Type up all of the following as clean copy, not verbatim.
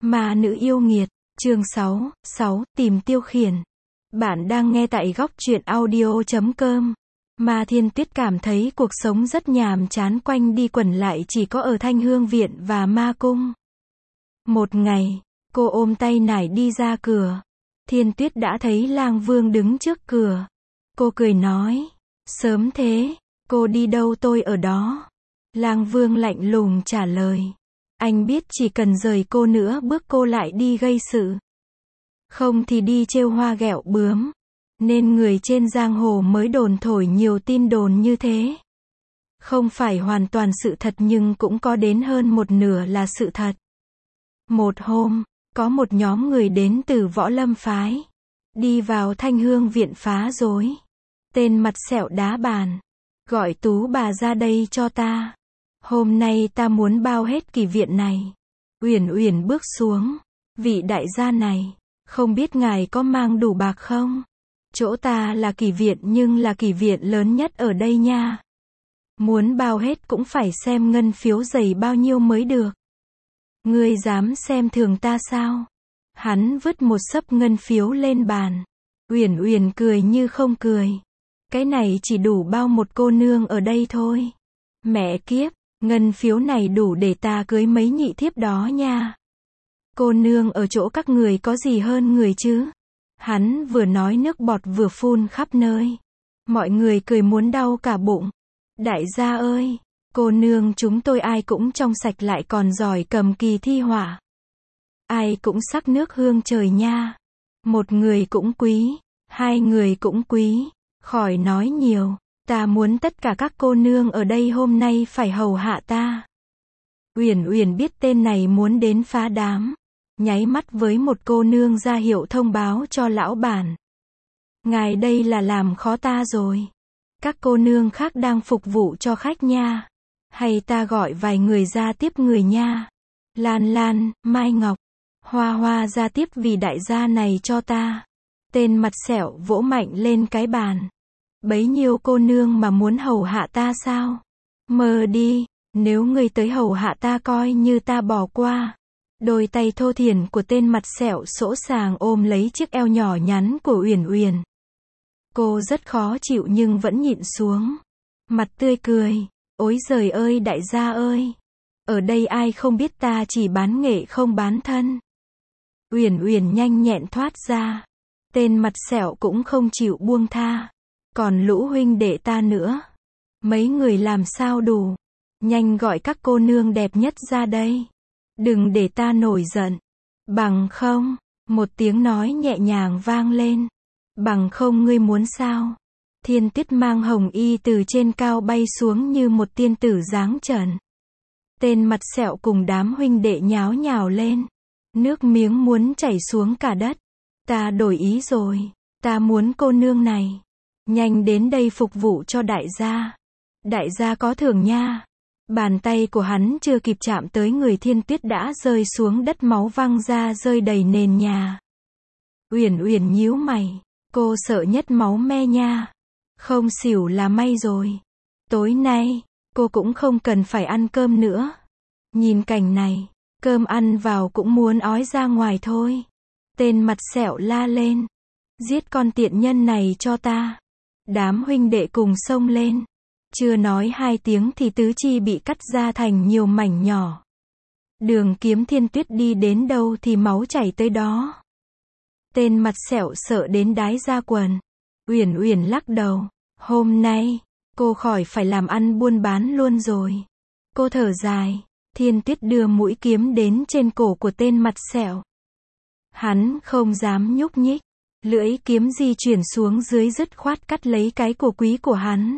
Ma nữ yêu nghiệt, chương 6, tìm Tiêu Khiển. Bạn đang nghe tại góc truyện audio.com. Ma Thiên Tuyết cảm thấy cuộc sống rất nhàm chán, quanh đi quẩn lại chỉ có ở Thanh Hương Viện và Ma Cung. Một ngày, cô ôm tay nải đi ra cửa. Thiên Tuyết đã thấy Lang Vương đứng trước cửa. Cô cười nói, sớm thế, cô đi đâu tôi ở đó. Lang Vương lạnh lùng trả lời, anh biết chỉ cần rời cô nữa bước cô lại đi gây sự. Không thì đi trêu hoa ghẹo bướm. Nên người trên giang hồ mới đồn thổi nhiều tin đồn như thế. Không phải hoàn toàn sự thật nhưng cũng có đến hơn một nửa là sự thật. Một hôm, có một nhóm người đến từ Võ Lâm phái. Đi vào Thanh Hương Viện phá rối. Tên mặt sẹo đá bàn. Gọi Tú bà ra đây cho ta. Hôm nay ta muốn bao hết kỳ viện này. Uyển Uyển bước xuống. Vị đại gia này, không biết ngài có mang đủ bạc không? Chỗ ta là kỳ viện nhưng là kỳ viện lớn nhất ở đây nha. Muốn bao hết cũng phải xem ngân phiếu dày bao nhiêu mới được. Ngươi dám xem thường ta sao? Hắn vứt một xấp ngân phiếu lên bàn. Uyển Uyển cười như không cười. Cái này chỉ đủ bao một cô nương ở đây thôi. Mẹ kiếp, ngân phiếu này đủ để ta cưới mấy nhị thiếp đó nha. Cô nương ở chỗ các người có gì hơn người chứ? Hắn vừa nói nước bọt vừa phun khắp nơi. Mọi người cười muốn đau cả bụng. Đại gia ơi, cô nương chúng tôi ai cũng trong sạch lại còn giỏi cầm kỳ thi họa. Ai cũng sắc nước hương trời nha. Một người cũng quý, hai người cũng quý. Khỏi nói nhiều, ta muốn tất cả các cô nương ở đây hôm nay phải hầu hạ ta. Uyển Uyển biết tên này muốn đến phá đám. Nháy mắt với một cô nương ra hiệu thông báo cho lão bản. Ngài đây là làm khó ta rồi. Các cô nương khác đang phục vụ cho khách nha. Hay ta gọi vài người ra tiếp người nha. Lan Lan, Mai Ngọc, Hoa Hoa ra tiếp vì đại gia này cho ta. Tên mặt sẹo vỗ mạnh lên cái bàn. Bấy nhiêu cô nương mà muốn hầu hạ ta sao? Mơ đi, nếu ngươi tới hầu hạ ta coi như ta bỏ qua. Đôi tay thô thiển của tên mặt sẹo sỗ sàng ôm lấy chiếc eo nhỏ nhắn của Uyển Uyển. Cô rất khó chịu nhưng vẫn nhịn xuống. Mặt tươi cười, ối giời ơi đại gia ơi. Ở đây ai không biết ta chỉ bán nghệ không bán thân. Uyển Uyển nhanh nhẹn thoát ra. Tên mặt sẹo cũng không chịu buông tha. Còn lũ huynh đệ ta nữa. Mấy người làm sao đủ. Nhanh gọi các cô nương đẹp nhất ra đây. Đừng để ta nổi giận. Bằng không, một tiếng nói nhẹ nhàng vang lên. Bằng không ngươi muốn sao? Thiên Tuyết mang hồng y từ trên cao bay xuống như một tiên tử dáng trần. Tên mặt sẹo cùng đám huynh đệ nháo nhào lên. Nước miếng muốn chảy xuống cả đất. Ta đổi ý rồi. Ta muốn cô nương này. Nhanh đến đây phục vụ cho đại gia. Đại gia có thưởng nha. Bàn tay của hắn chưa kịp chạm tới người Thiên Tuyết đã rơi xuống đất, máu văng ra rơi đầy nền nhà. Uyển Uyển nhíu mày. Cô sợ nhất máu me nha. Không xỉu là may rồi. Tối nay, cô cũng không cần phải ăn cơm nữa. Nhìn cảnh này, cơm ăn vào cũng muốn ói ra ngoài thôi. Tên mặt sẹo la lên. Giết con tiện nhân này cho ta. Đám huynh đệ cùng xông lên. Chưa nói hai tiếng thì tứ chi bị cắt ra thành nhiều mảnh nhỏ. Đường kiếm Thiên Tuyết đi đến đâu thì máu chảy tới đó. Tên mặt sẹo sợ đến đái ra quần. Uyển Uyển lắc đầu. Hôm nay, cô khỏi phải làm ăn buôn bán luôn rồi. Cô thở dài. Thiên Tuyết đưa mũi kiếm đến trên cổ của tên mặt sẹo. Hắn không dám nhúc nhích. Lưỡi kiếm di chuyển xuống dưới dứt khoát cắt lấy cái cổ quý của hắn.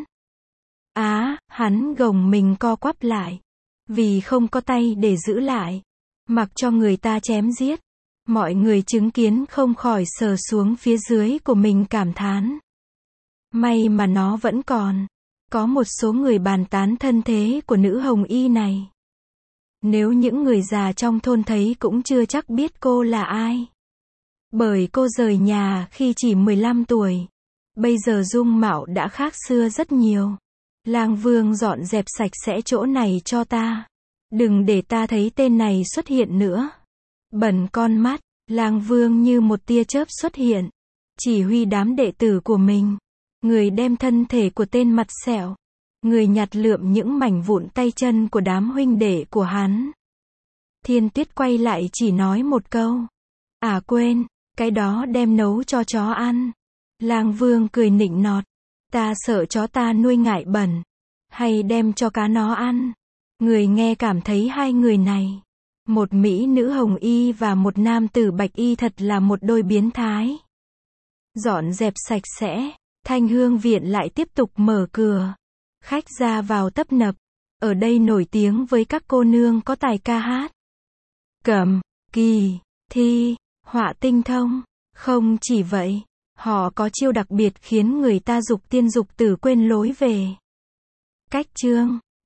Hắn gồng mình co quắp lại. Vì không có tay để giữ lại. Mặc cho người ta chém giết. Mọi người chứng kiến không khỏi sờ xuống phía dưới của mình cảm thán. May mà nó vẫn còn. Có một số người bàn tán thân thế của nữ hồng y này. Nếu những người già trong thôn thấy cũng chưa chắc biết cô là ai. Bởi cô rời nhà khi chỉ 15 tuổi. Bây giờ dung mạo đã khác xưa rất nhiều. Lang Vương dọn dẹp sạch sẽ chỗ này cho ta. Đừng để ta thấy tên này xuất hiện nữa. Bần con mắt, Lang Vương như một tia chớp xuất hiện, chỉ huy đám đệ tử của mình. Người đem thân thể của tên mặt sẹo, người nhặt lượm những mảnh vụn tay chân của đám huynh đệ của hắn. Thiên Tuyết quay lại chỉ nói một câu. À quên, cái đó đem nấu cho chó ăn. Lang Vương cười nịnh nọt. Ta sợ chó ta nuôi ngại bẩn. Hay đem cho cá nó ăn. Người nghe cảm thấy hai người này, một mỹ nữ hồng y và một nam tử bạch y thật là một đôi biến thái. Dọn dẹp sạch sẽ, Thanh Hương viện lại tiếp tục mở cửa. Khách ra vào tấp nập. Ở đây nổi tiếng với các cô nương có tài ca hát, cầm, kỳ, thi, họa tinh thông. Không chỉ vậy, họ có chiêu đặc biệt khiến người ta dục tiên dục tử quên lối về. Cách chương